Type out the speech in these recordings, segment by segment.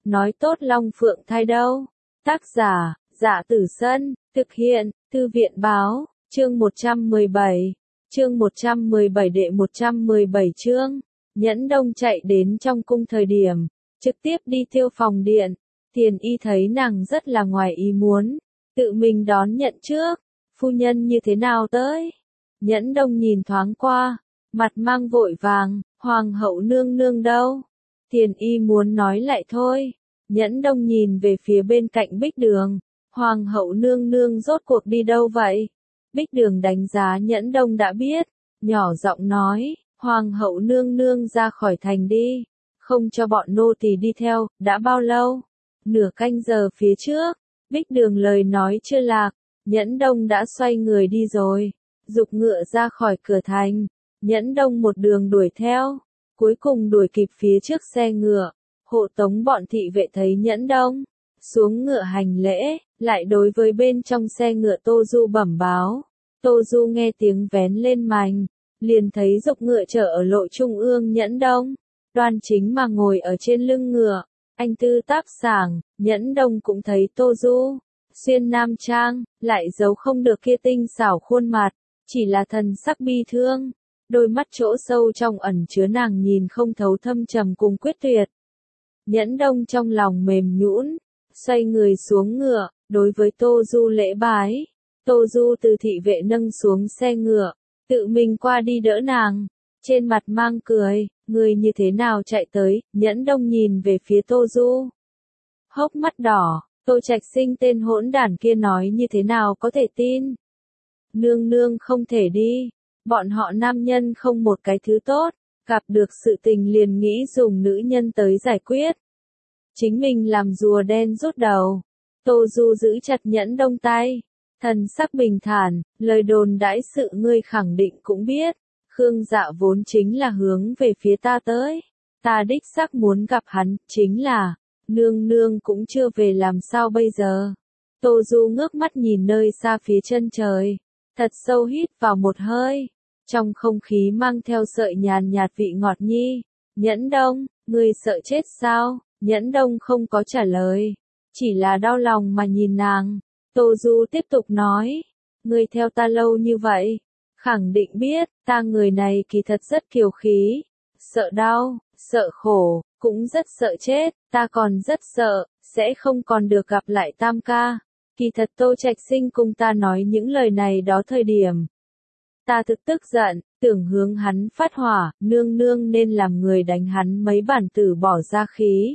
nói tốt Long Phượng thai đâu. Tác giả, Dạ Tử Sân, thực hiện, Thư viện báo, chương 117, đệ 117 chương. Nhẫn Đông chạy đến trong cung thời điểm, trực tiếp đi thiêu phòng điện, Tiền Y thấy nàng rất là ngoài ý muốn, tự mình đón nhận trước, phu nhân như thế nào tới? Nhẫn Đông nhìn thoáng qua, mặt mang vội vàng, hoàng hậu nương nương đâu? Tiền Y muốn nói lại thôi, Nhẫn Đông nhìn về phía bên cạnh Bích Đường, hoàng hậu nương nương rốt cuộc đi đâu vậy? Bích Đường đánh giá Nhẫn Đông đã biết, nhỏ giọng nói, hoàng hậu nương nương ra khỏi thành đi, không cho bọn nô tỳ đi theo, đã bao lâu? Nửa canh giờ phía trước. Bích Đường lời nói chưa lạc, Nhẫn Đông đã xoay người đi rồi, giục ngựa ra khỏi cửa thành. Nhẫn Đông một đường đuổi theo, cuối cùng đuổi kịp phía trước xe ngựa. Hộ tống bọn thị vệ thấy Nhẫn Đông xuống ngựa hành lễ, lại đối với bên trong xe ngựa Tô Du bẩm báo. Tô Du nghe tiếng vén lên mành, liền thấy giục ngựa chở ở lộ trung ương Nhẫn Đông, đoan chính mà ngồi ở trên lưng ngựa, anh tư tác sảng. Nhẫn Đông cũng thấy Tô Du xuyên nam trang, lại giấu không được kia tinh xảo khuôn mặt, chỉ là thần sắc bi thương, đôi mắt chỗ sâu trong ẩn chứa nàng nhìn không thấu thâm trầm cùng quyết tuyệt. Nhẫn Đông trong lòng mềm nhũn, xoay người xuống ngựa, đối với Tô Du lễ bái. Tô Du từ thị vệ nâng xuống xe ngựa, tự mình qua đi đỡ nàng, trên mặt mang cười, người như thế nào chạy tới? Nhẫn Đông nhìn về phía Tô Du, hốc mắt đỏ. Tô Trạch Sinh tên hỗn đản kia nói như thế nào có thể tin? Nương nương không thể đi, bọn họ nam nhân không một cái thứ tốt, gặp được sự tình liền nghĩ dùng nữ nhân tới giải quyết. Chính mình làm rùa đen rút đầu. Tô Du giữ chặt Nhẫn Đông tay, thần sắc bình thản, lời đồn đãi sự ngươi khẳng định cũng biết, Khương Dạ vốn chính là hướng về phía ta tới, ta đích xác muốn gặp hắn, chính là nương nương cũng chưa về làm sao bây giờ. Tô Du ngước mắt nhìn nơi xa phía chân trời, thật sâu hít vào một hơi, trong không khí mang theo sợi nhàn nhạt vị ngọt nhi. Nhẫn Đông, ngươi sợ chết sao? Nhẫn Đông không có trả lời, chỉ là đau lòng mà nhìn nàng. Tô Du tiếp tục nói, ngươi theo ta lâu như vậy, khẳng định biết, ta người này kỳ thật rất kiêu khí, sợ đau, sợ khổ, cũng rất sợ chết, ta còn rất sợ, sẽ không còn được gặp lại Tam ca. Kỳ thật Tô Trạch Sinh cùng ta nói những lời này đó thời điểm, ta thực tức giận, tưởng hướng hắn phát hỏa, nương nương nên làm người đánh hắn mấy bản tử bỏ ra khí.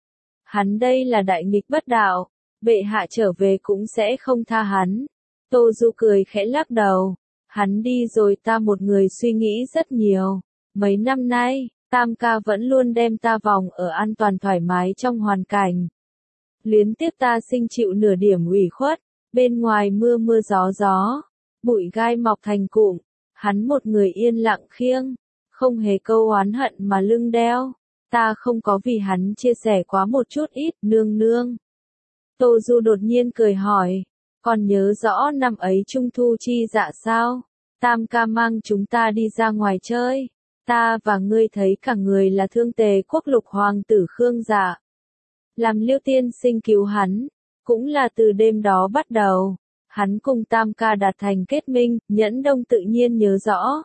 Hắn đây là đại nghịch bất đạo, bệ hạ trở về cũng sẽ không tha hắn. Tô Du cười khẽ lắc đầu, hắn đi rồi ta một người suy nghĩ rất nhiều, mấy năm nay, Tam ca vẫn luôn đem ta vòng ở an toàn thoải mái trong hoàn cảnh. Liên tiếp ta sinh chịu nửa điểm ủy khuất, bên ngoài mưa mưa gió gió, bụi gai mọc thành cụm, hắn một người yên lặng khiêng, không hề câu oán hận mà lưng đeo, ta không có vì hắn chia sẻ quá một chút ít, nương nương. Tô Du đột nhiên cười hỏi, còn nhớ rõ năm ấy Trung Thu chi dạ sao? Tam ca mang chúng ta đi ra ngoài chơi, ta và ngươi thấy cả người là Thương Tề quốc lục hoàng tử Khương Dạ. Làm Liêu tiên sinh cứu hắn, cũng là từ đêm đó bắt đầu, hắn cùng Tam ca đạt thành kết minh. Nhẫn Đông tự nhiên nhớ rõ.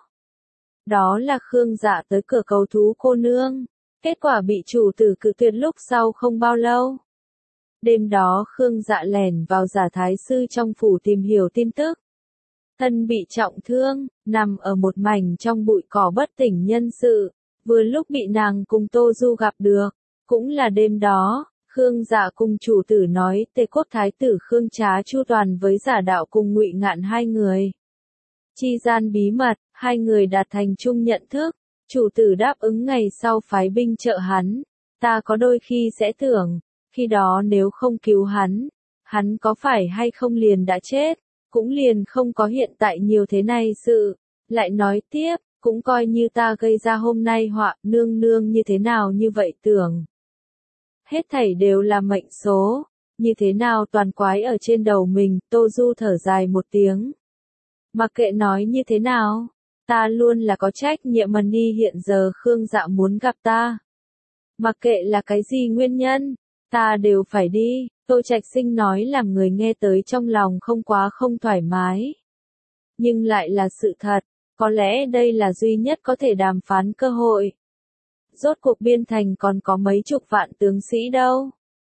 Đó là Khương Dạ tới cửa cầu thú cô nương, kết quả bị chủ tử cự tuyệt lúc sau không bao lâu. Đêm đó Khương Dạ lẻn vào Giả Thái Sư trong phủ tìm hiểu tin tức. Thân bị trọng thương, nằm ở một mảnh trong bụi cỏ bất tỉnh nhân sự, vừa lúc bị nàng cùng Tô Du gặp được. Cũng là đêm đó, Khương Dạ cùng chủ tử nói Tề quốc thái tử Khương Trá chu toàn với Giả Đạo cùng Ngụy Ngạn hai người. Chi gian bí mật, hai người đạt thành chung nhận thức, chủ tử đáp ứng ngày sau phái binh trợ hắn. Ta có đôi khi sẽ tưởng, khi đó nếu không cứu hắn có phải hay không liền đã chết, cũng liền không có hiện tại nhiều thế này sự. Lại nói tiếp, cũng coi như ta gây ra hôm nay họa, nương nương như thế nào như vậy tưởng. Hết thảy đều là mệnh số, như thế nào toàn quái ở trên đầu mình. Tô Du thở dài một tiếng. Mặc kệ nói như thế nào, ta luôn là có trách nhiệm mà hiện giờ Khương Dạ muốn gặp ta. Mặc kệ là cái gì nguyên nhân, Ta đều phải đi, Tô Trạch Sinh nói làm người nghe tới trong lòng không quá không thoải mái. Nhưng lại là sự thật, có lẽ đây là duy nhất có thể đàm phán cơ hội. Rốt cuộc biên thành còn có mấy chục vạn tướng sĩ đâu.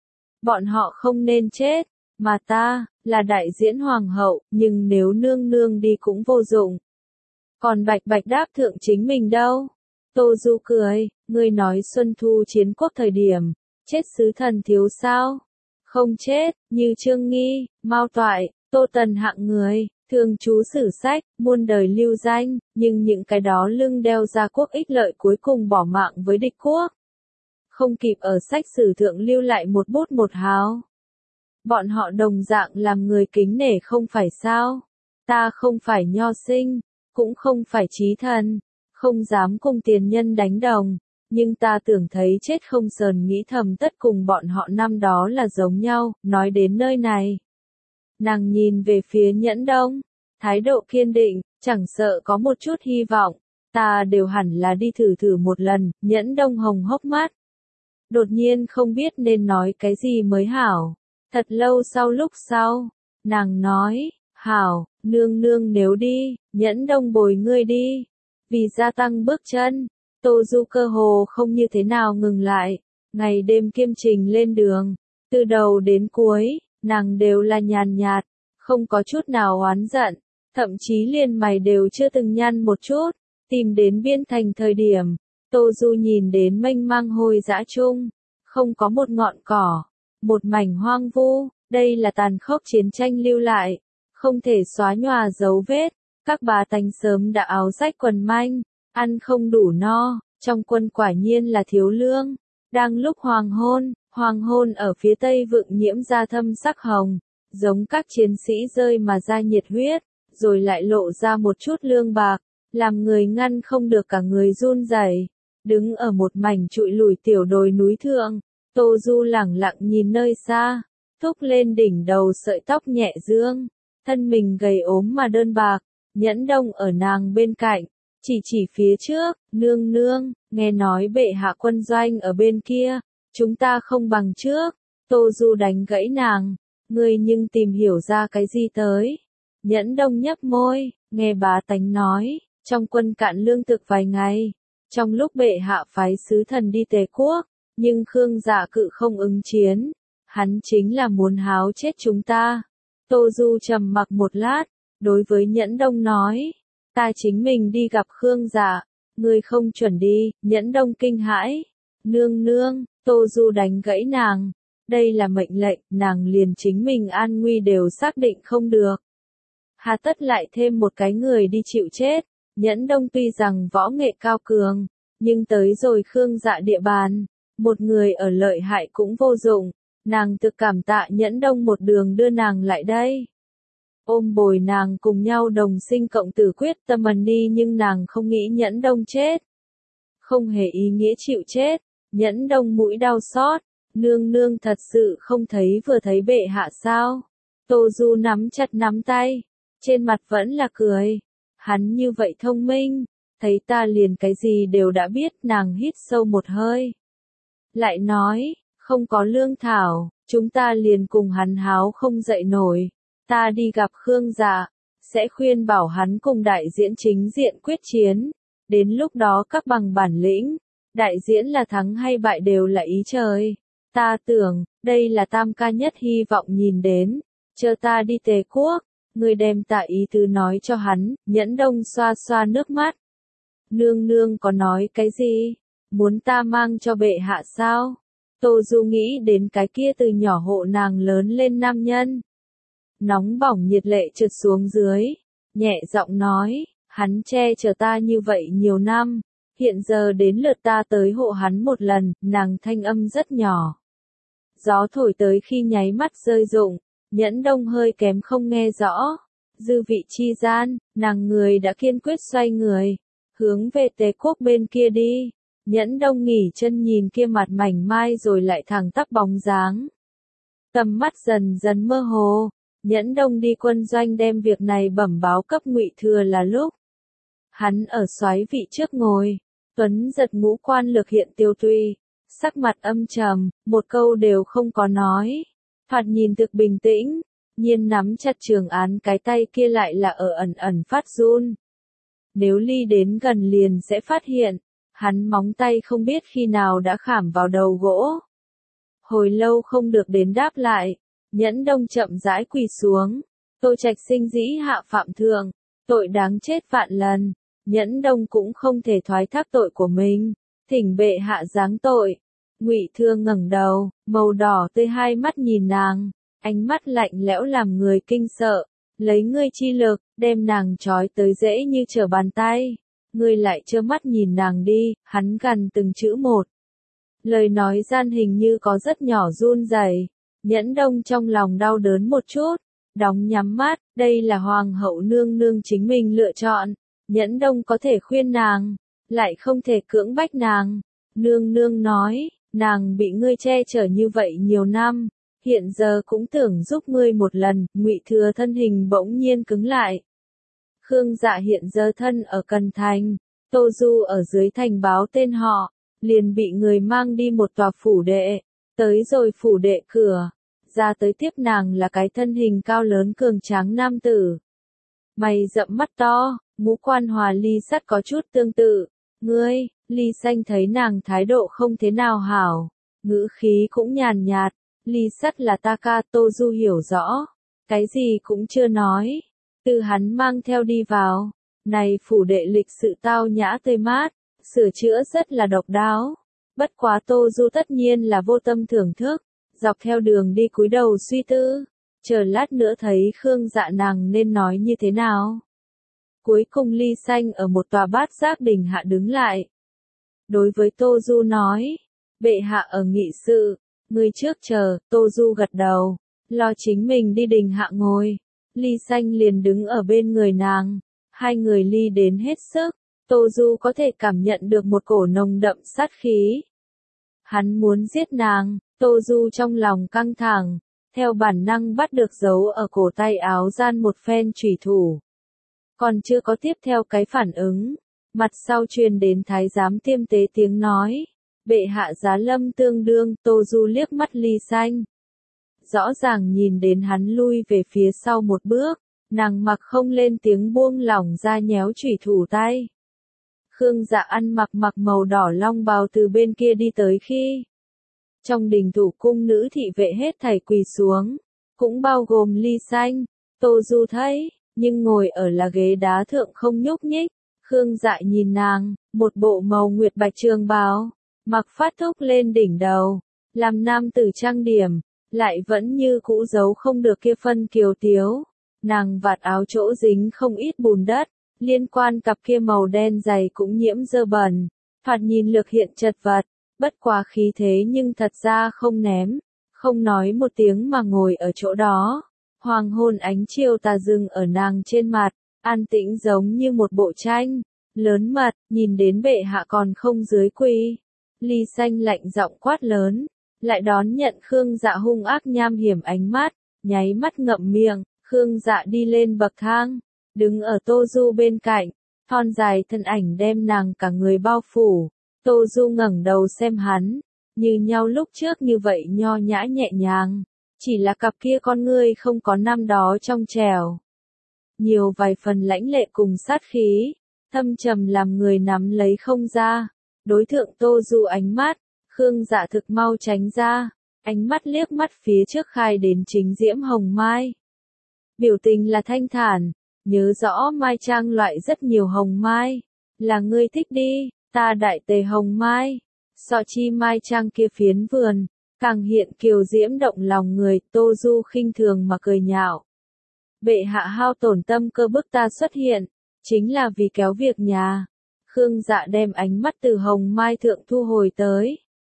Bọn họ không nên chết, mà ta, là đại diễn hoàng hậu, nhưng nếu nương nương đi cũng vô dụng. Còn Bạch Bạch đáp thượng chính mình đâu? Tô Du cười, ngươi nói Xuân Thu chiến quốc thời điểm, chết sứ thần thiếu sao? Không chết, như Trương Nghi, Mao Toại, Tô Tần hạng người, thường trú sử sách, muôn đời lưu danh, nhưng những cái đó lưng đeo ra quốc ích lợi cuối cùng bỏ mạng với địch quốc. Không kịp ở sách sử thượng lưu lại một bút một hào. Bọn họ đồng dạng làm người kính nể không phải sao? Ta không phải nho sinh, cũng không phải trí thần, không dám cùng tiền nhân đánh đồng, nhưng ta tưởng thấy chết không sờn nghĩ thầm tất cùng bọn họ năm đó là giống nhau, nói đến nơi này. Nàng nhìn về phía Nhẫn Đông, thái độ kiên định, chẳng sợ có một chút hy vọng, ta đều hẳn là đi thử thử một lần, Nhẫn Đông hồng hốc mắt. Đột nhiên không biết nên nói cái gì mới hảo. Thật lâu lúc sau, nàng nói, hảo, nương nương nếu đi, Nhẫn Đông bồi ngươi đi. Vì gia tăng bước chân, Tô Du cơ hồ không như thế nào ngừng lại, ngày đêm kiêm trình lên đường, từ đầu đến cuối, nàng đều là nhàn nhạt, không có chút nào oán giận, thậm chí liền mày đều chưa từng nhăn một chút, tìm đến biên thành thời điểm, Tô Du nhìn đến mênh mang hôi dã chung, không có một ngọn cỏ, một mảnh hoang vu, đây là tàn khốc chiến tranh lưu lại, không thể xóa nhòa dấu vết, các bà tánh sớm đã áo rách quần manh, ăn không đủ no, trong quân quả nhiên là thiếu lương, đang lúc hoàng hôn ở phía tây vượng nhiễm ra thâm sắc hồng, giống các chiến sĩ rơi mà ra nhiệt huyết, rồi lại lộ ra một chút lương bạc, làm người ngăn không được cả người run rẩy. Đứng ở một mảnh trụi lùi tiểu đồi núi thượng, Tô Du lẳng lặng nhìn nơi xa, thúc lên đỉnh đầu sợi tóc nhẹ dương, thân mình gầy ốm mà đơn bạc, Nhẫn Đông ở nàng bên cạnh, chỉ phía trước, nương nương, nghe nói bệ hạ quân doanh ở bên kia, chúng ta không bằng trước, Tô Du đánh gãy nàng, ngươi nhưng tìm hiểu ra cái gì tới. Nhẫn Đông nhấp môi, nghe bá tánh nói, trong quân cạn lương thực vài ngày, trong lúc bệ hạ phái sứ thần đi Tề quốc, nhưng Khương Dạ Cự không ứng chiến, hắn chính là muốn háo chết chúng ta. Tô Du trầm mặc một lát, đối với Nhẫn Đông nói, ta chính mình đi gặp Khương Dạ, ngươi không chuẩn đi. Nhẫn Đông kinh hãi, nương nương, Tô Du đánh gãy nàng, đây là mệnh lệnh, nàng liền chính mình an nguy đều xác định không được. Hà tất lại thêm một cái người đi chịu chết. Nhẫn Đông tuy rằng võ nghệ cao cường, nhưng tới rồi Khương Dạ địa bàn, một người ở lợi hại cũng vô dụng, nàng thực cảm tạ Nhẫn Đông một đường đưa nàng lại đây. Ôm bồi nàng cùng nhau đồng sinh cộng tử quyết tâm ẩn đi, nhưng nàng không nghĩ Nhẫn Đông chết. Không hề ý nghĩa chịu chết, Nhẫn Đông mũi đau xót, nương nương thật sự không thấy vừa thấy bệ hạ sao. Tô Du nắm chặt nắm tay, trên mặt vẫn là cười. Hắn như vậy thông minh, thấy ta liền cái gì đều đã biết. Nàng hít sâu một hơi. Lại nói, không có lương thảo, chúng ta liền cùng hắn háo không dậy nổi. Ta đi gặp Khương Dạ, sẽ khuyên bảo hắn cùng đại diễn chính diện quyết chiến. Đến lúc đó các bằng bản lĩnh, đại diễn là thắng hay bại đều là ý trời. Ta tưởng, đây là Tam ca nhất hy vọng nhìn đến. Chờ ta đi Tề quốc, ngươi đem tạ ý tứ nói cho hắn. Nhẫn Đông xoa xoa nước mắt. Nương nương có nói cái gì? Muốn ta mang cho bệ hạ sao? Tô Du nghĩ đến cái kia từ nhỏ hộ nàng lớn lên nam nhân. Nóng bỏng nhiệt lệ trượt xuống dưới, nhẹ giọng nói, hắn che chở ta như vậy nhiều năm, hiện giờ đến lượt ta tới hộ hắn một lần. Nàng thanh âm rất nhỏ. Gió thổi tới khi nháy mắt rơi rụng, Nhẫn Đông hơi kém không nghe rõ. Dư vị chi gian, nàng người đã kiên quyết xoay người, hướng về Tề quốc bên kia đi. Nhẫn Đông nghỉ chân nhìn kia mặt mảnh mai rồi lại thẳng tắp bóng dáng. Tầm mắt dần dần mơ hồ, Nhẫn Đông đi quân doanh đem việc này bẩm báo cấp Ngụy Thừa là lúc. Hắn ở soái vị trước ngồi, tuấn giật ngũ quan lực hiện tiêu tùy, sắc mặt âm trầm, một câu đều không có nói. Thoạt nhìn thực bình tĩnh, Nhiên nắm chặt trường án, cái tay kia lại là ở ẩn ẩn phát run. Nếu ly đến gần liền sẽ phát hiện, hắn móng tay không biết khi nào đã khảm vào đầu gỗ. Hồi lâu không được đến đáp lại, Nhẫn Đông chậm rãi quỳ xuống. Tô Trạch Sinh dĩ hạ phạm thượng, tội đáng chết vạn lần. Nhẫn Đông cũng không thể thoái thác tội của mình, thỉnh bệ hạ giáng tội. Ngụy Thương ngẩng đầu, màu đỏ tươi hai mắt nhìn nàng, ánh mắt lạnh lẽo làm người kinh sợ. Lấy ngươi chi lực, đem nàng trói tới dễ như trở bàn tay. Ngươi lại trơ mắt nhìn nàng đi, hắn gằn từng chữ một. Lời nói gian hình như có rất nhỏ run rẩy. Nhẫn Đông trong lòng đau đớn một chút, đóng nhắm mắt, đây là hoàng hậu nương nương chính mình lựa chọn. Nhẫn Đông có thể khuyên nàng, lại không thể cưỡng bách nàng. Nương nương nói, nàng bị ngươi che chở như vậy nhiều năm, hiện giờ cũng tưởng giúp ngươi một lần. Ngụy Thừa thân hình bỗng nhiên cứng lại. Khương Dạ hiện giờ thân ở Cần Thành, Tô Du ở dưới thành báo tên họ, liền bị người mang đi một tòa phủ đệ. Tới rồi phủ đệ cửa, ra tới tiếp nàng là cái thân hình cao lớn cường tráng nam tử. Mày rậm mắt to, ngũ quan hòa Ly Sắt có chút tương tự. Ngươi, Ly Xanh thấy nàng thái độ không thế nào hảo, ngữ khí cũng nhàn nhạt. Ly Sắt là ta ca. Tô Du hiểu rõ, cái gì cũng chưa nói. Từ hắn mang theo đi vào, này phủ đệ lịch sự tao nhã tươi mát, sửa chữa rất là độc đáo. Bất quá Tô Du tất nhiên là vô tâm thưởng thức, dọc theo đường đi cúi đầu suy tư, chờ lát nữa thấy Khương Dạ nàng nên nói như thế nào. Cuối cùng Ly Xanh ở một tòa bát giác đình hạ đứng lại. Đối với Tô Du nói, bệ hạ ở nghị sự, ngươi trước chờ. Tô Du gật đầu, lo chính mình đi đình hạ ngồi. Ly Xanh liền đứng ở bên người nàng, hai người ly đến hết sức. Tô Du có thể cảm nhận được một cổ nồng đậm sát khí. Hắn muốn giết nàng. Tô Du trong lòng căng thẳng, theo bản năng bắt được dấu ở cổ tay áo gian một phen chủy thủ. Còn chưa có tiếp theo cái phản ứng, mặt sau truyền đến thái giám tiêm tế tiếng nói, bệ hạ giá lâm tương đương. Tô Du liếc mắt Ly Xanh, rõ ràng nhìn đến hắn lui về phía sau một bước, nàng mặc không lên tiếng buông lỏng ra nhéo chủy thủ tay. Khương Dạ ăn mặc màu đỏ long bào từ bên kia đi tới khi trong đình thủ cung nữ thị vệ hết thảy quỳ xuống, cũng bao gồm Ly Xanh. Tô Du thấy, nhưng ngồi ở là ghế đá thượng không nhúc nhích. Khương Dạ nhìn nàng, một bộ màu nguyệt bạch trường bào, mặc phát thúc lên đỉnh đầu, làm nam tử trang điểm, lại vẫn như cũ giấu không được kia phân kiều tiếu. Nàng vạt áo chỗ dính không ít bùn đất, liên quan cặp kia màu đen dày cũng nhiễm dơ bẩn, thoạt nhìn lược hiện chật vật, bất quá khí thế nhưng thật ra không ném, không nói một tiếng mà ngồi ở chỗ đó. Hoàng hôn ánh chiều tà dừng ở nàng trên mặt, an tĩnh giống như một bộ tranh, lớn mật, nhìn đến bệ hạ còn không dưới quỳ. Ly Xanh lạnh giọng quát lớn, lại đón nhận Khương Dạ hung ác nham hiểm ánh mắt, nháy mắt ngậm miệng. Khương Dạ đi lên bậc thang, đứng ở Tô Du bên cạnh, thon dài thân ảnh đem nàng cả người bao phủ. Tô Du ngẩng đầu xem hắn, như nhau lúc trước như vậy nho nhã nhẹ nhàng, chỉ là cặp kia con ngươi không có năm đó trong trẻo, nhiều vài phần lãnh lệ cùng sát khí, thâm trầm làm người nắm lấy không ra. Đối thượng Tô Du ánh mắt, Khương Dạ thực mau tránh ra, ánh mắt liếc mắt phía trước khai đến chính diễm hồng mai. Biểu tình là thanh thản, nhớ rõ mai trang loại rất nhiều hồng mai, là ngươi thích đi, ta đại tề hồng mai. Sọ chi mai trang kia phiến vườn, càng hiện kiều diễm động lòng người. Tô Du khinh thường mà cười nhạo. Bệ hạ hao tổn tâm cơ bức ta xuất hiện, chính là vì kéo việc nhà. Khương Dạ đem ánh mắt từ hồng mai thượng thu hồi tới.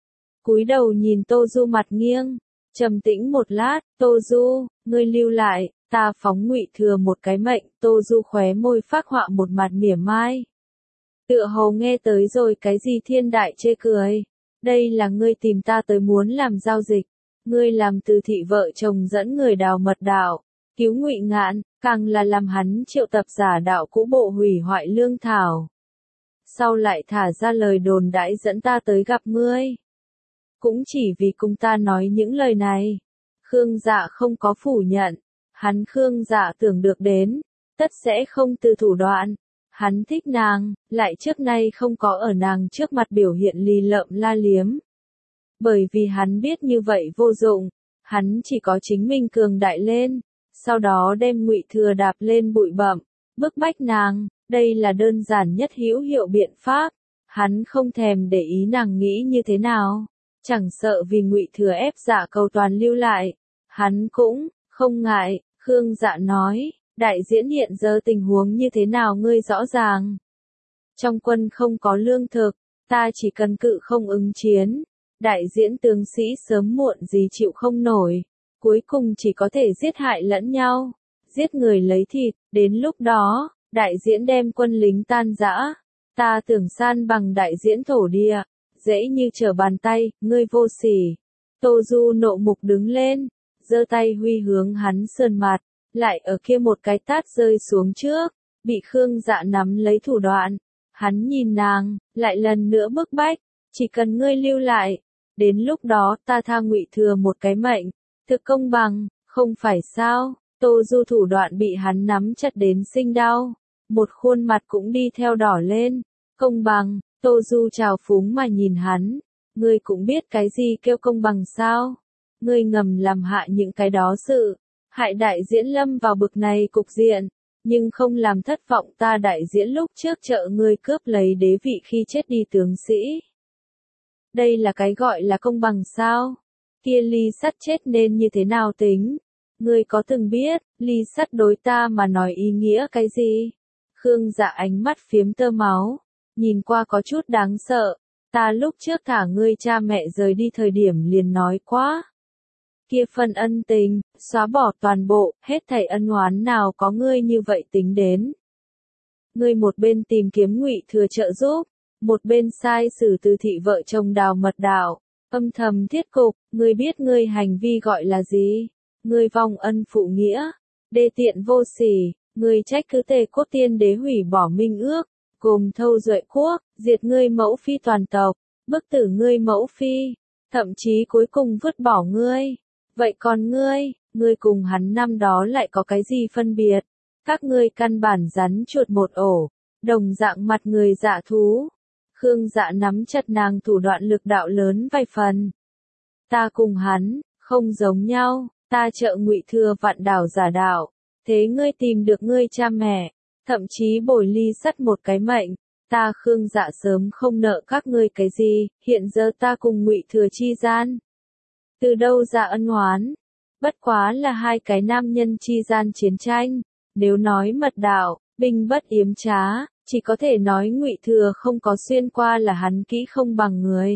Cúi đầu nhìn Tô Du mặt nghiêng, trầm tĩnh một lát. Tô Du, ngươi lưu lại, ta phóng Ngụy Thừa một cái mệnh. Tô Du khóe môi phác họa một mặt mỉa mai. Tựa hồ nghe tới rồi cái gì thiên đại chê cười. Đây là ngươi tìm ta tới muốn làm giao dịch. Ngươi làm từ thị vợ chồng dẫn người đào mật đạo, cứu Ngụy Ngạn, càng là làm hắn triệu tập giả đạo cũ bộ hủy hoại lương thảo. Sau lại thả ra lời đồn đãi dẫn ta tới gặp ngươi. cũng chỉ vì cùng ta nói những lời này. Khương Dạ không có phủ nhận, hắn Khương Dạ tưởng được đến, tất sẽ không từ thủ đoạn. Hắn thích nàng, lại trước nay không có ở nàng trước mặt biểu hiện lì lợm la liếm. Bởi vì hắn biết như vậy vô dụng, hắn chỉ có chính mình cường đại lên, sau đó đem Ngụy Thừa đạp lên bụi bặm, bức bách nàng, đây là đơn giản nhất hữu hiệu biện pháp. Hắn không thèm để ý nàng nghĩ như thế nào, chẳng sợ vì Ngụy Thừa ép Dạ Cầu Toàn lưu lại, hắn cũng không ngại. Khương Dạ nói, đại diễn hiện giờ tình huống như thế nào ngươi rõ ràng. Trong quân không có lương thực, ta chỉ cần cự không ứng chiến. Đại diễn tướng sĩ sớm muộn gì chịu không nổi, cuối cùng chỉ có thể giết hại lẫn nhau, giết người lấy thịt, đến lúc đó, đại diễn đem quân lính tan rã. Ta tưởng san bằng đại diễn thổ địa, dễ như trở bàn tay, ngươi vô sỉ. Tô Du nộ mục đứng lên, giơ tay huy hướng hắn sườn mặt, lại ở kia một cái tát rơi xuống trước, bị Khương Dạ nắm lấy thủ đoạn. Hắn nhìn nàng, lại lần nữa bức bách, chỉ cần ngươi lưu lại, đến lúc đó ta tha Ngụy Thừa một cái mệnh, thực công bằng, không phải sao? Tô Du thủ đoạn bị hắn nắm chặt đến sinh đau, một khuôn mặt cũng đi theo đỏ lên. Công bằng? Tô Du trào phúng mà nhìn hắn, ngươi cũng biết cái gì kêu công bằng sao? Ngươi ngầm làm hại những cái đó sự, hại đại diễn lâm vào bực này cục diện, nhưng không làm thất vọng ta đại diễn lúc trước trợ ngươi cướp lấy đế vị khi chết đi tướng sĩ. Đây là cái gọi là công bằng sao? Kia Ly Sắt chết nên như thế nào tính? Ngươi có từng biết, Ly Sắt đối ta mà nói ý nghĩa cái gì? Khương Dạ ánh mắt phiếm tơ máu, nhìn qua có chút đáng sợ. Ta lúc trước thả ngươi cha mẹ rời đi thời điểm liền nói quá. Kia phần ân tình, xóa bỏ toàn bộ, hết thảy ân oán nào có ngươi như vậy tính đến. Ngươi một bên tìm kiếm Ngụy Thừa trợ giúp, một bên sai xử từ thị vợ chồng Đào Mật Đạo, âm thầm thiết cục, ngươi biết ngươi hành vi gọi là gì? Ngươi vong ân phụ nghĩa, đê tiện vô sỉ, ngươi trách cứ Tề Quốc Tiên Đế hủy bỏ minh ước, gồm thâu duệ quốc, diệt ngươi mẫu phi toàn tộc, bức tử ngươi mẫu phi, thậm chí cuối cùng vứt bỏ ngươi. Vậy còn ngươi cùng hắn năm đó lại có cái gì phân biệt? Các ngươi căn bản rắn chuột một ổ, đồng dạng mặt người dạ thú. Khương Dạ nắm chặt nàng thủ đoạn lực đạo lớn vài phần. Ta cùng hắn, không giống nhau, ta trợ Ngụy Thừa vạn đảo giả đạo, thế ngươi tìm được ngươi cha mẹ, thậm chí bồi Ly Sắt một cái mệnh, ta Khương Dạ sớm không nợ các ngươi cái gì, hiện giờ ta cùng Ngụy Thừa chi gian. Từ đâu ra ân oán? Bất quá là hai cái nam nhân chi gian chiến tranh, nếu nói mật đạo, binh bất yếm trá, chỉ có thể nói Ngụy Thừa không có xuyên qua là hắn kỹ không bằng người.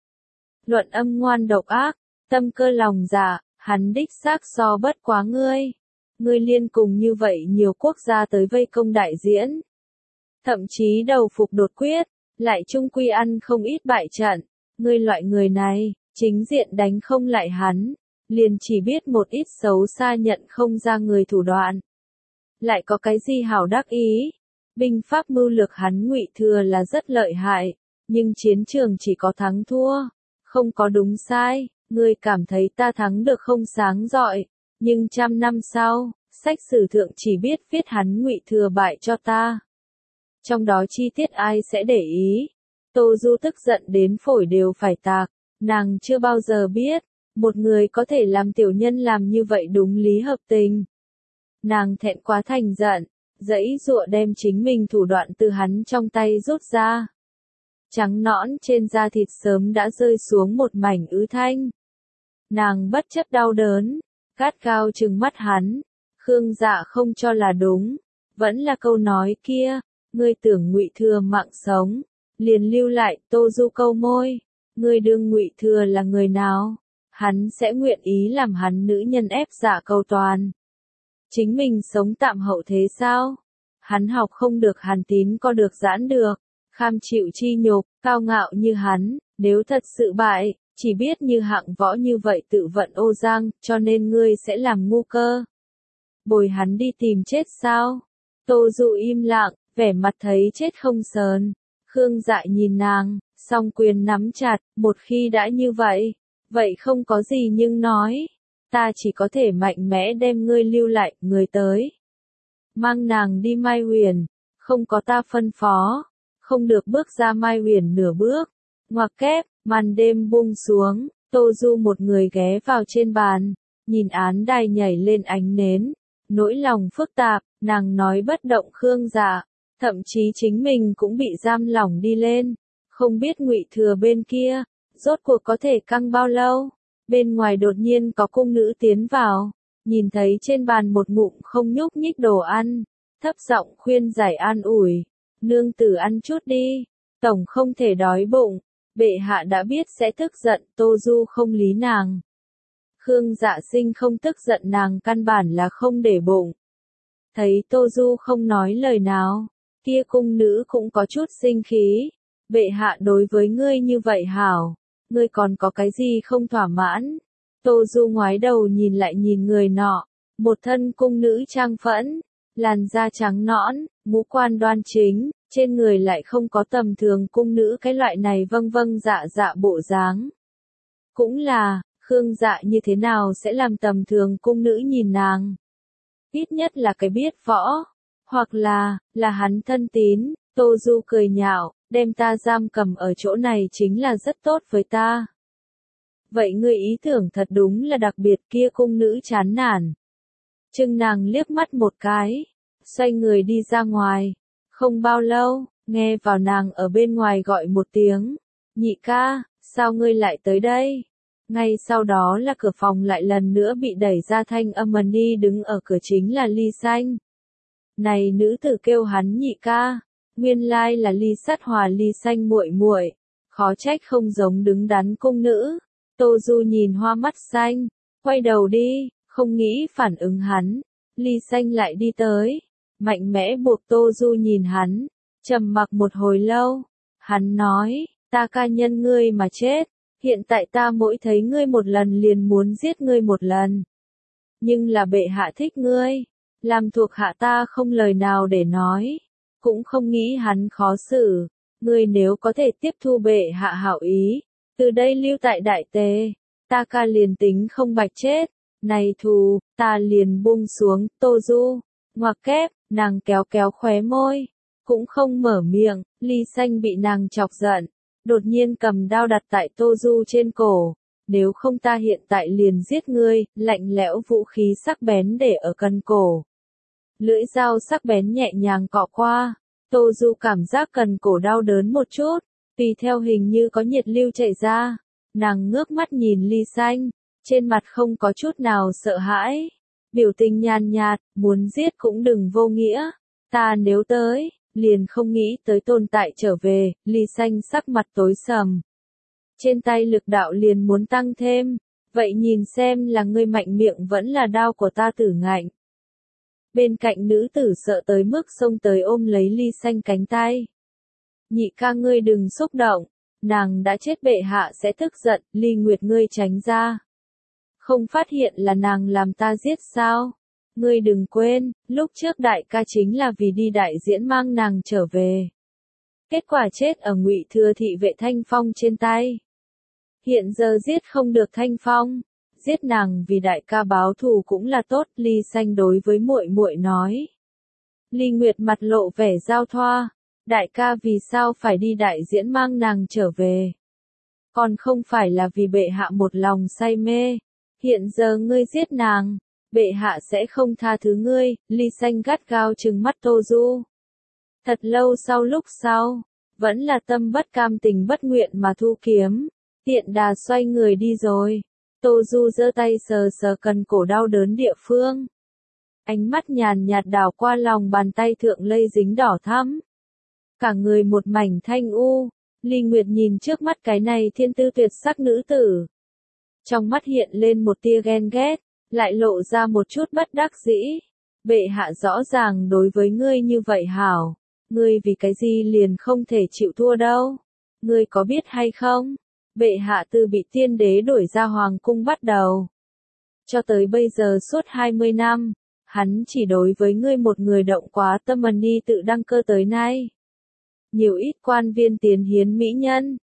Luận âm ngoan độc ác, tâm cơ lòng dạ, hắn đích xác so bất quá ngươi. Ngươi liên cùng như vậy nhiều quốc gia tới vây công đại diễn. Thậm chí đầu phục đột quyết, lại chung quy ăn không ít bại trận. Ngươi loại người này, chính diện đánh không lại hắn, liền chỉ biết một ít xấu xa nhận không ra người thủ đoạn. Lại có cái gì hảo đắc ý? Binh pháp mưu lược hắn Ngụy Thừa là rất lợi hại, nhưng chiến trường chỉ có thắng thua, không có đúng sai. Ngươi cảm thấy ta thắng được không sáng rọi, nhưng trăm năm sau, sách sử thượng chỉ biết viết hắn Ngụy Thừa bại cho ta. Trong đó chi tiết ai sẽ để ý? Tô Du tức giận đến phổi đều phải tạc, nàng chưa bao giờ biết, một người có thể làm tiểu nhân làm như vậy đúng lý hợp tình. Nàng thẹn quá thành giận, giãy giụa đem chính mình thủ đoạn từ hắn trong tay rút ra. Trắng nõn trên da thịt sớm đã rơi xuống một mảnh ứ thanh. Nàng bất chấp đau đớn, gắt gao trừng mắt hắn. Khương Dạ không cho là đúng, vẫn là câu nói kia, ngươi tưởng Ngụy Thừa mạng sống, liền lưu lại. Tô Du câu môi, ngươi đương Ngụy Thừa là người nào? Hắn sẽ nguyện ý làm hắn nữ nhân ép Dạ Cầu Toàn. Chính mình sống tạm hậu thế sao? Hắn học không được Hàn Tín có được giãn được, kham chịu chi nhục, cao ngạo như hắn, nếu thật sự bại, chỉ biết như hạng võ như vậy tự vận ô giang, cho nên ngươi sẽ làm ngu cơ. Bồi hắn đi tìm chết sao? Tô Du im lặng, vẻ mặt thấy chết không sờn. Khương Dạ nhìn nàng, Song quyền nắm chặt, một khi đã như vậy, vậy không có gì nhưng nói. Ta chỉ có thể mạnh mẽ đem ngươi lưu lại, người tới. Mang nàng đi Mai Huyền, không có ta phân phó, không được bước ra Mai Huyền nửa bước. Ngoặc kép, màn đêm buông xuống, Tô Du một người ghé vào trên bàn, nhìn án đài nhảy lên ánh nến. Nỗi lòng phức tạp, nàng nói bất động Khương Dạ, thậm chí chính mình cũng bị giam lỏng đi lên. Không biết Ngụy Thừa bên kia, rốt cuộc có thể căng bao lâu. Bên ngoài đột nhiên có cung nữ tiến vào, nhìn thấy trên bàn một ngụm không nhúc nhích đồ ăn, thấp giọng khuyên giải an ủi, nương tử ăn chút đi, tổng không thể đói bụng, bệ hạ đã biết sẽ tức giận. Tô Du không lý nàng. Khương Dạ Sinh không tức giận nàng căn bản là không để bụng. Thấy Tô Du không nói lời nào, kia cung nữ cũng có chút sinh khí, bệ hạ đối với ngươi như vậy hảo, ngươi còn có cái gì không thỏa mãn? Tô Du ngoái đầu nhìn lại nhìn người nọ, một thân cung nữ trang phẫn, làn da trắng nõn, ngũ quan đoan chính, trên người lại không có tầm thường cung nữ cái loại này vâng vâng dạ dạ bộ dáng. Cũng là, Khương Dạ như thế nào sẽ làm tầm thường cung nữ nhìn nàng? Ít nhất là cái biết võ, hoặc là hắn thân tín. Tô Du cười nhạo, đem ta giam cầm ở chỗ này chính là rất tốt với ta. Vậy ngươi ý tưởng thật đúng là đặc biệt. Kia cung nữ chán nản. Chừng nàng liếc mắt một cái, xoay người đi ra ngoài. Không bao lâu, nghe vào nàng ở bên ngoài gọi một tiếng, nhị ca, sao ngươi lại tới đây? Ngay sau đó là cửa phòng lại lần nữa bị đẩy ra, thanh âm ầm ĩ đứng ở cửa chính là Ly Xanh. Này nữ tử kêu hắn nhị ca, nguyên lai là Ly Sát Hòa Ly Xanh muội muội, khó trách không giống đứng đắn cung nữ. Tô Du nhìn hoa mắt xanh, quay đầu đi, không nghĩ phản ứng hắn. Ly Xanh lại đi tới, mạnh mẽ buộc Tô Du nhìn hắn, trầm mặc một hồi lâu. Hắn nói, ta ca nhân ngươi mà chết, hiện tại ta mỗi thấy ngươi một lần liền muốn giết ngươi một lần. Nhưng là bệ hạ thích ngươi, làm thuộc hạ ta không lời nào để nói, cũng không nghĩ hắn khó xử. Ngươi nếu có thể tiếp thu bệ hạ hảo ý, từ đây lưu tại Đại Tề, ta ca liền tính không bạch chết, này thù, ta liền buông xuống. Tô Du, ngoặc kép, nàng kéo kéo khóe môi, cũng không mở miệng. Ly Xanh bị nàng chọc giận, đột nhiên cầm đao đặt tại Tô Du trên cổ. Nếu không ta hiện tại liền giết ngươi. Lạnh lẽo vũ khí sắc bén để ở cần cổ. Lưỡi dao sắc bén nhẹ nhàng cọ qua, Tô Du cảm giác cần cổ đau đớn một chút, tùy theo hình như có nhiệt lưu chảy ra. Nàng ngước mắt nhìn Ly Xanh, trên mặt không có chút nào sợ hãi, biểu tình nhàn nhạt, muốn giết cũng đừng vô nghĩa, ta nếu tới, liền không nghĩ tới tồn tại trở về. Ly Xanh sắc mặt tối sầm, trên tay lực đạo liền muốn tăng thêm, vậy nhìn xem là ngươi mạnh miệng vẫn là đao của ta tử ngạnh. Bên cạnh nữ tử sợ tới mức xông tới ôm lấy Ly Xanh cánh tay. Nhị ca ngươi đừng xúc động, nàng đã chết bệ hạ sẽ tức giận. Ly Nguyệt ngươi tránh ra. Không phát hiện là nàng làm ta giết sao? Ngươi đừng quên, lúc trước đại ca chính là vì đi đại diễn mang nàng trở về. Kết quả chết ở Ngụy Thừa thị vệ Thanh Phong trên tay. Hiện giờ giết không được Thanh Phong, giết nàng vì đại ca báo thù cũng là tốt. Ly Xanh đối với muội muội nói. Ly Nguyệt mặt lộ vẻ giao thoa, đại ca vì sao phải đi đại diễn mang nàng trở về? Còn không phải là vì bệ hạ một lòng say mê, hiện giờ ngươi giết nàng, bệ hạ sẽ không tha thứ ngươi. Ly Xanh gắt gao trừng mắt Tô Du. Thật lâu lúc sau, vẫn là tâm bất cam tình bất nguyện mà thu kiếm, tiện đà xoay người đi rồi. Tô Du giơ tay sờ sờ cần cổ đau đớn địa phương. Ánh mắt nhàn nhạt đảo qua lòng bàn tay thượng lây dính đỏ thắm. Cả người một mảnh thanh u. Ly Nguyệt nhìn trước mắt cái này thiên tư tuyệt sắc nữ tử. Trong mắt hiện lên một tia ghen ghét, lại lộ ra một chút bất đắc dĩ. Bệ hạ rõ ràng đối với ngươi như vậy hảo, ngươi vì cái gì liền không thể chịu thua đâu. Ngươi có biết hay không? Bệ hạ từ bị tiên đế đuổi ra hoàng cung bắt đầu, cho tới bây giờ suốt 20 năm, hắn chỉ đối với ngươi một người động quá tâm. Đi tự đăng cơ tới nay, nhiều ít quan viên tiến hiến mỹ nhân,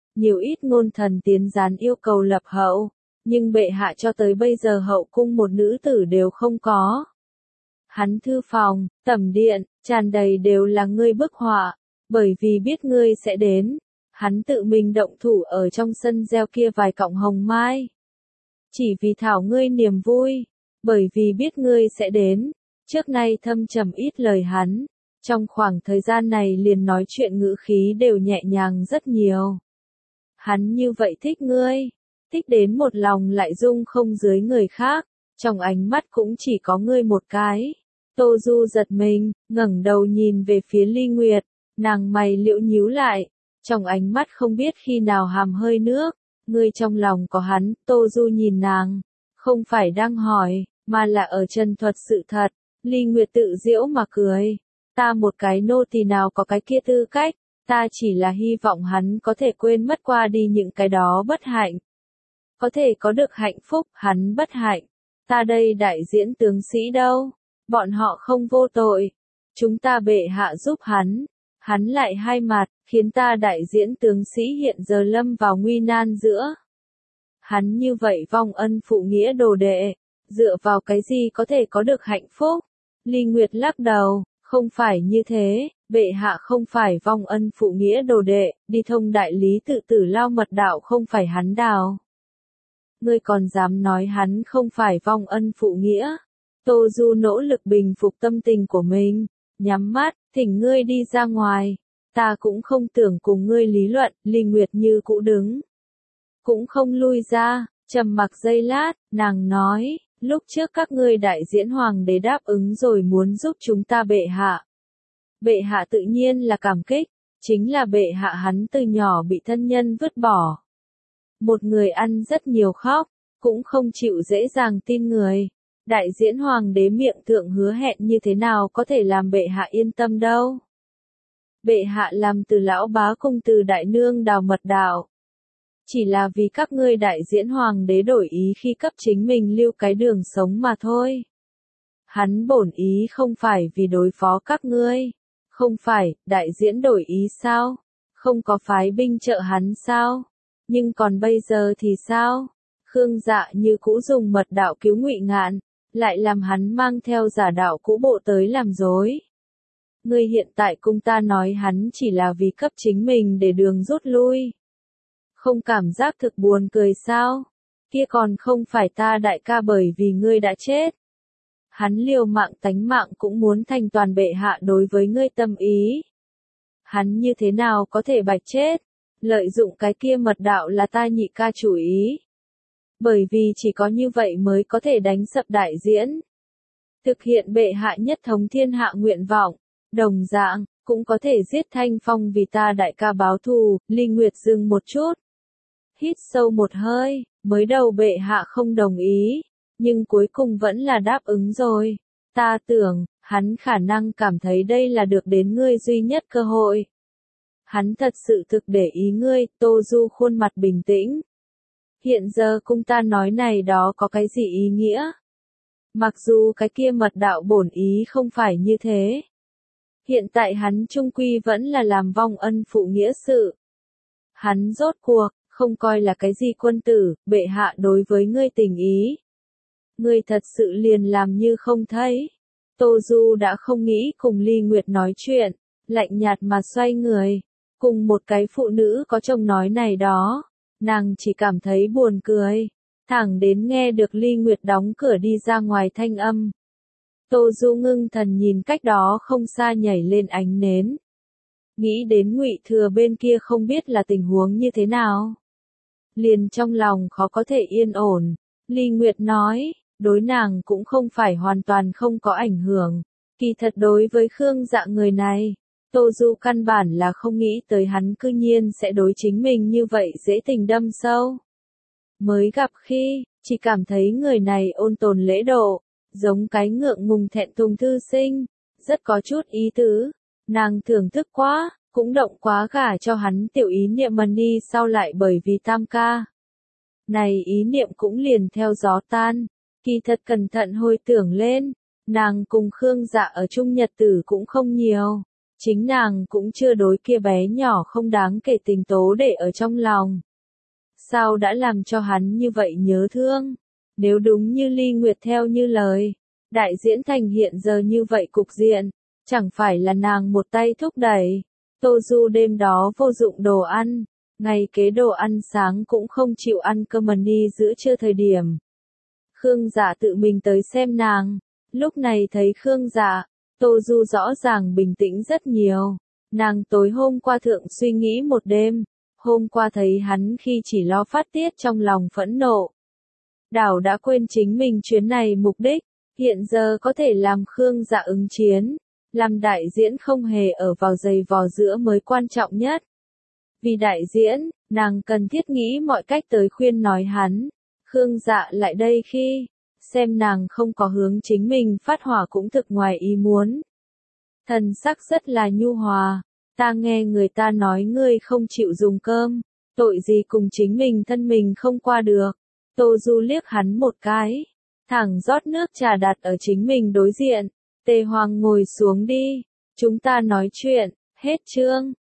nhiều ít ngôn thần tiến gián yêu cầu lập hậu, nhưng bệ hạ cho tới bây giờ hậu cung một nữ tử đều không có. Hắn thư phòng, tẩm điện, tràn đầy đều là ngươi bức họa, bởi vì biết ngươi sẽ đến, hắn tự mình động thủ ở trong sân gieo kia vài cọng hồng mai. Chỉ vì thảo ngươi niềm vui, bởi vì biết ngươi sẽ đến, trước nay thâm trầm ít lời hắn, trong khoảng thời gian này liền nói chuyện ngữ khí đều nhẹ nhàng rất nhiều. Hắn như vậy thích ngươi, thích đến một lòng lại dung không dưới người khác, trong ánh mắt cũng chỉ có ngươi một cái. Tô Du giật mình, ngẩng đầu nhìn về phía Ly Nguyệt, nàng mày liễu nhíu lại, trong ánh mắt không biết khi nào hàm hơi nước, ngươi trong lòng có hắn. Tô Du nhìn nàng, không phải đang hỏi, mà là ở chân thuật sự thật. Ly Nguyệt tự giễu mà cười, ta một cái nô tỳ nào có cái kia tư cách, ta chỉ là hy vọng hắn có thể quên mất qua đi những cái đó bất hạnh, có thể có được hạnh phúc. Hắn bất hạnh, ta đây đại diễn tướng sĩ đâu, bọn họ không vô tội, chúng ta bệ hạ giúp hắn, hắn lại hai mặt, khiến ta đại diễn tướng sĩ hiện giờ lâm vào nguy nan giữa. Hắn như vậy vong ân phụ nghĩa đồ đệ, dựa vào cái gì có thể có được hạnh phúc? Ly Nguyệt lắc đầu, không phải như thế, bệ hạ không phải vong ân phụ nghĩa đồ đệ, đi thông đại lý tự tử lao mật đạo không phải hắn đào. Ngươi còn dám nói hắn không phải vong ân phụ nghĩa? Tô Du nỗ lực bình phục tâm tình của mình, nhắm mắt, thỉnh ngươi đi ra ngoài, ta cũng không tưởng cùng ngươi lý luận. Ly Nguyệt như cũ đứng, cũng không lui ra, trầm mặc giây lát, nàng nói, lúc trước các ngươi đại diễn hoàng đế đáp ứng rồi muốn giúp chúng ta bệ hạ. Bệ hạ tự nhiên là cảm kích, chính là bệ hạ hắn từ nhỏ bị thân nhân vứt bỏ. Một người ăn rất nhiều khóc, cũng không chịu dễ dàng tin người. Đại diễn hoàng đế miệng thượng hứa hẹn như thế nào có thể làm bệ hạ yên tâm đâu. Bệ hạ làm từ lão bá cung từ đại nương đào mật đạo. Chỉ là vì các ngươi đại diễn hoàng đế đổi ý khi cấp chính mình lưu cái đường sống mà thôi. Hắn bổn ý không phải vì đối phó các ngươi. Không phải, đại diễn đổi ý sao? Không có phái binh trợ hắn sao? Nhưng còn bây giờ thì sao? Khương Dạ như cũ dùng mật đạo cứu Ngụy Ngạn, lại làm hắn mang theo giả đạo cũ bộ tới làm dối. Ngươi hiện tại cung ta nói hắn chỉ là vì cấp chính mình để đường rút lui. Không cảm giác thực buồn cười sao? Kia còn không phải ta đại ca bởi vì ngươi đã chết. Hắn liều mạng tánh mạng cũng muốn thành toàn bệ hạ đối với ngươi tâm ý. Hắn như thế nào có thể bạch chết? Lợi dụng cái kia mật đạo là ta nhị ca chủ ý. Bởi vì chỉ có như vậy mới có thể đánh sập đại diễn. Thực hiện bệ hạ nhất thống thiên hạ nguyện vọng. Đồng dạng, cũng có thể giết Thanh Phong vì ta đại ca báo thù. Ly Nguyệt dừng một chút. Hít sâu một hơi, mới đầu bệ hạ không đồng ý. Nhưng cuối cùng vẫn là đáp ứng rồi. Ta tưởng, hắn khả năng cảm thấy đây là được đến ngươi duy nhất cơ hội. Hắn thật sự thực để ý ngươi. Tô Du khuôn mặt bình tĩnh. Hiện giờ cung ta nói này đó có cái gì ý nghĩa? Mặc dù cái kia mật đạo bổn ý không phải như thế. Hiện tại hắn trung quy vẫn là làm vong ân phụ nghĩa sự. Hắn rốt cuộc, không coi là cái gì quân tử, bệ hạ đối với ngươi tình ý. Ngươi thật sự liền làm như không thấy. Tô Du đã không nghĩ cùng Ly Nguyệt nói chuyện, lạnh nhạt mà xoay người. Cùng một cái phụ nữ có chồng nói này đó. Nàng chỉ cảm thấy buồn cười, thẳng đến nghe được Ly Nguyệt đóng cửa đi ra ngoài thanh âm. Tô Du ngưng thần nhìn cách đó không xa nhảy lên ánh nến. Nghĩ đến Ngụy Thừa bên kia không biết là tình huống như thế nào. Liền trong lòng khó có thể yên ổn. Ly Nguyệt nói, đối nàng cũng không phải hoàn toàn không có ảnh hưởng. Kỳ thật đối với Khương Dạ người này, Tô Du căn bản là không nghĩ tới hắn cư nhiên sẽ đối chính mình như vậy dễ tình đâm sâu. Mới gặp khi, chỉ cảm thấy người này ôn tồn lễ độ, giống cái ngượng ngùng thẹn thùng thư sinh, rất có chút ý tứ. Nàng thưởng thức quá, cũng động quá gả cho hắn tiểu ý niệm mần đi sau lại bởi vì tam ca. Này ý niệm cũng liền theo gió tan, kỳ thật cẩn thận hồi tưởng lên, nàng cùng Khương Dạ ở chung nhật tử cũng không nhiều. Chính nàng cũng chưa đối kia bé nhỏ không đáng kể tình tố để ở trong lòng. Sao đã làm cho hắn như vậy nhớ thương? Nếu đúng như Ly Nguyệt theo như lời, đại diễn thành hiện giờ như vậy cục diện, chẳng phải là nàng một tay thúc đẩy. Tô Du đêm đó vô dụng đồ ăn, ngay kế đồ ăn sáng cũng không chịu ăn cơm đi giữa trưa thời điểm. Khương Dạ tự mình tới xem nàng, lúc này thấy Khương Dạ, Tô Du rõ ràng bình tĩnh rất nhiều. Nàng tối hôm qua thượng suy nghĩ một đêm, hôm qua thấy hắn khi chỉ lo phát tiết trong lòng phẫn nộ. Đảo đã quên chính mình chuyến này mục đích, hiện giờ có thể làm Khương Dạ ứng chiến, làm đại diễn không hề ở vào giày vò giữa mới quan trọng nhất. Vì đại diễn, nàng cần thiết nghĩ mọi cách tới khuyên nói hắn. Khương Dạ lại đây khi, xem nàng không có hướng chính mình phát hỏa cũng thực ngoài ý muốn. Thần sắc rất là nhu hòa, ta nghe người ta nói ngươi không chịu dùng cơm, tội gì cùng chính mình thân mình không qua được. Tô Du liếc hắn một cái, thẳng rót nước trà đặt ở chính mình đối diện. Tề Hoàng ngồi xuống đi, chúng ta nói chuyện, hết chương.